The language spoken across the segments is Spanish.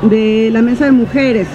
de la Mesa de Mujeres.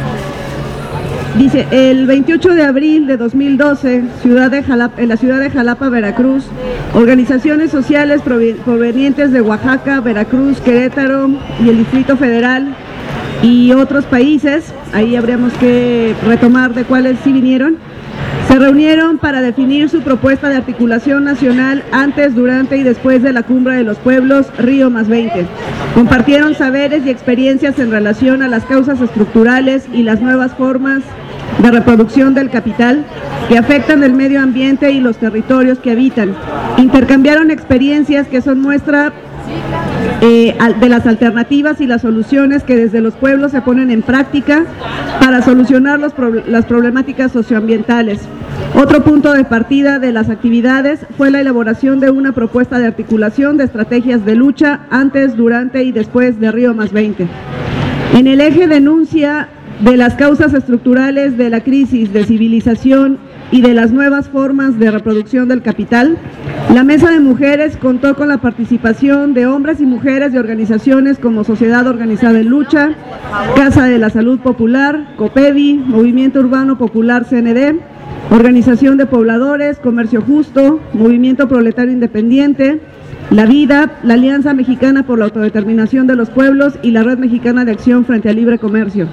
Dice, el 28 de abril de 2012, en la ciudad de Jalapa, Veracruz, organizaciones sociales provenientes de Oaxaca, Veracruz, Querétaro y el Distrito Federal y otros países, ahí habríamos que retomar de cuáles sí vinieron, se reunieron para definir su propuesta de articulación nacional antes, durante y después de la Cumbre de los Pueblos Río +20. Compartieron saberes y experiencias en relación a las causas estructurales y las nuevas formas de reproducción del capital que afectan el medio ambiente y los territorios que habitan. Intercambiaron experiencias que son muestra de las alternativas y las soluciones que desde los pueblos se ponen en práctica para solucionar las problemáticas socioambientales. Otro punto de partida de las actividades fue la elaboración de una propuesta de articulación de estrategias de lucha antes, durante y después de Río +20. En el eje denuncia de las causas estructurales de la crisis de civilización y de las nuevas formas de reproducción del capital, la Mesa de Mujeres contó con la participación de hombres y mujeres de organizaciones como Sociedad Organizada en Lucha, Casa de la Salud Popular, COPEDI, Movimiento Urbano Popular CND, Organización de Pobladores, Comercio Justo, Movimiento Proletario Independiente, La Vida, la Alianza Mexicana por la Autodeterminación de los Pueblos y la Red Mexicana de Acción frente al Libre Comercio.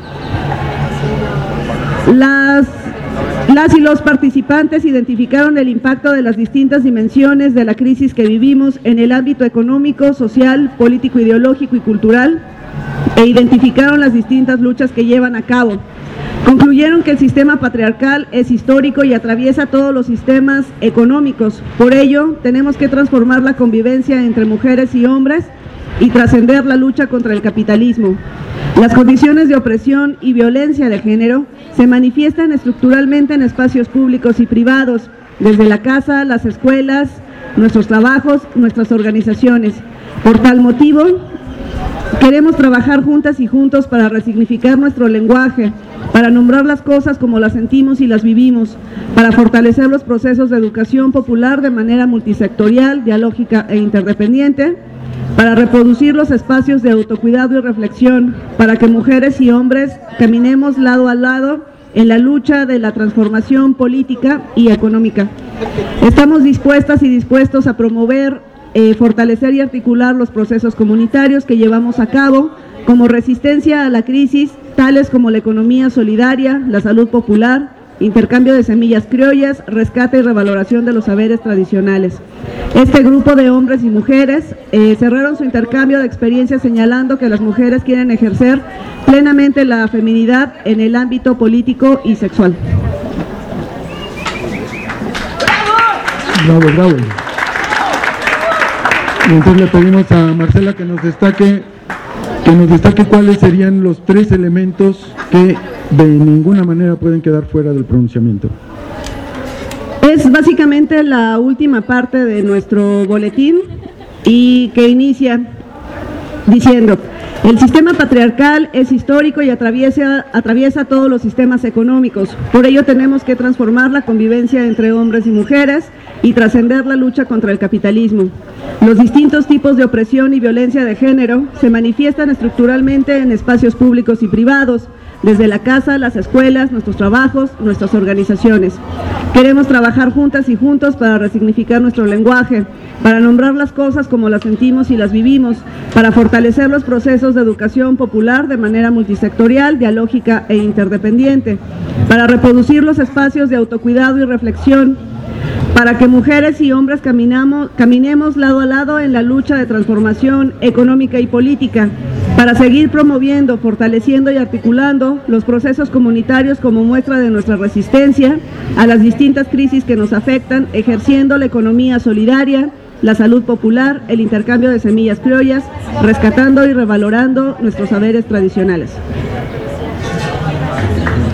Las y los participantes identificaron el impacto de las distintas dimensiones de la crisis que vivimos en el ámbito económico, social, político, ideológico y cultural, e identificaron las distintas luchas que llevan a cabo. Concluyeron que el sistema patriarcal es histórico y atraviesa todos los sistemas económicos. Por ello, tenemos que transformar la convivencia entre mujeres y hombres y trascender la lucha contra el capitalismo. Las condiciones de opresión y violencia de género se manifiestan estructuralmente en espacios públicos y privados, desde la casa, las escuelas, nuestros trabajos, nuestras organizaciones. Por tal motivo, queremos trabajar juntas y juntos para resignificar nuestro lenguaje, para nombrar las cosas como las sentimos y las vivimos, para fortalecer los procesos de educación popular de manera multisectorial, dialógica e interdependiente, para reproducir los espacios de autocuidado y reflexión, para que mujeres y hombres caminemos lado a lado en la lucha de la transformación política y económica. Estamos dispuestas y dispuestos a promover, fortalecer y articular los procesos comunitarios que llevamos a cabo como resistencia a la crisis, tales como la economía solidaria, la salud popular, intercambio de semillas criollas, rescate y revaloración de los saberes tradicionales. Este grupo de hombres y mujeres cerraron su intercambio de experiencias señalando que las mujeres quieren ejercer plenamente la feminidad en el ámbito político y sexual. Bravo, bravo. Entonces le pedimos a Marcela que nos destaque cuáles serían los 3 elementos que de ninguna manera pueden quedar fuera del pronunciamiento. Es básicamente la última parte de nuestro boletín y que inicia diciendo: el sistema patriarcal es histórico y atraviesa todos los sistemas económicos. Por ello tenemos que transformar la convivencia entre hombres y mujeres y trascender la lucha contra el capitalismo. Los distintos tipos de opresión y violencia de género se manifiestan estructuralmente en espacios públicos y privados, desde la casa, las escuelas, nuestros trabajos, nuestras organizaciones. Queremos trabajar juntas y juntos para resignificar nuestro lenguaje, para nombrar las cosas como las sentimos y las vivimos, para fortalecer los procesos de educación popular de manera multisectorial, dialógica e interdependiente, para reproducir los espacios de autocuidado y reflexión, para que mujeres y hombres caminemos lado a lado en la lucha de transformación económica y política, para seguir promoviendo, fortaleciendo y articulando los procesos comunitarios como muestra de nuestra resistencia a las distintas crisis que nos afectan, ejerciendo la economía solidaria, la salud popular, el intercambio de semillas criollas, rescatando y revalorando nuestros saberes tradicionales.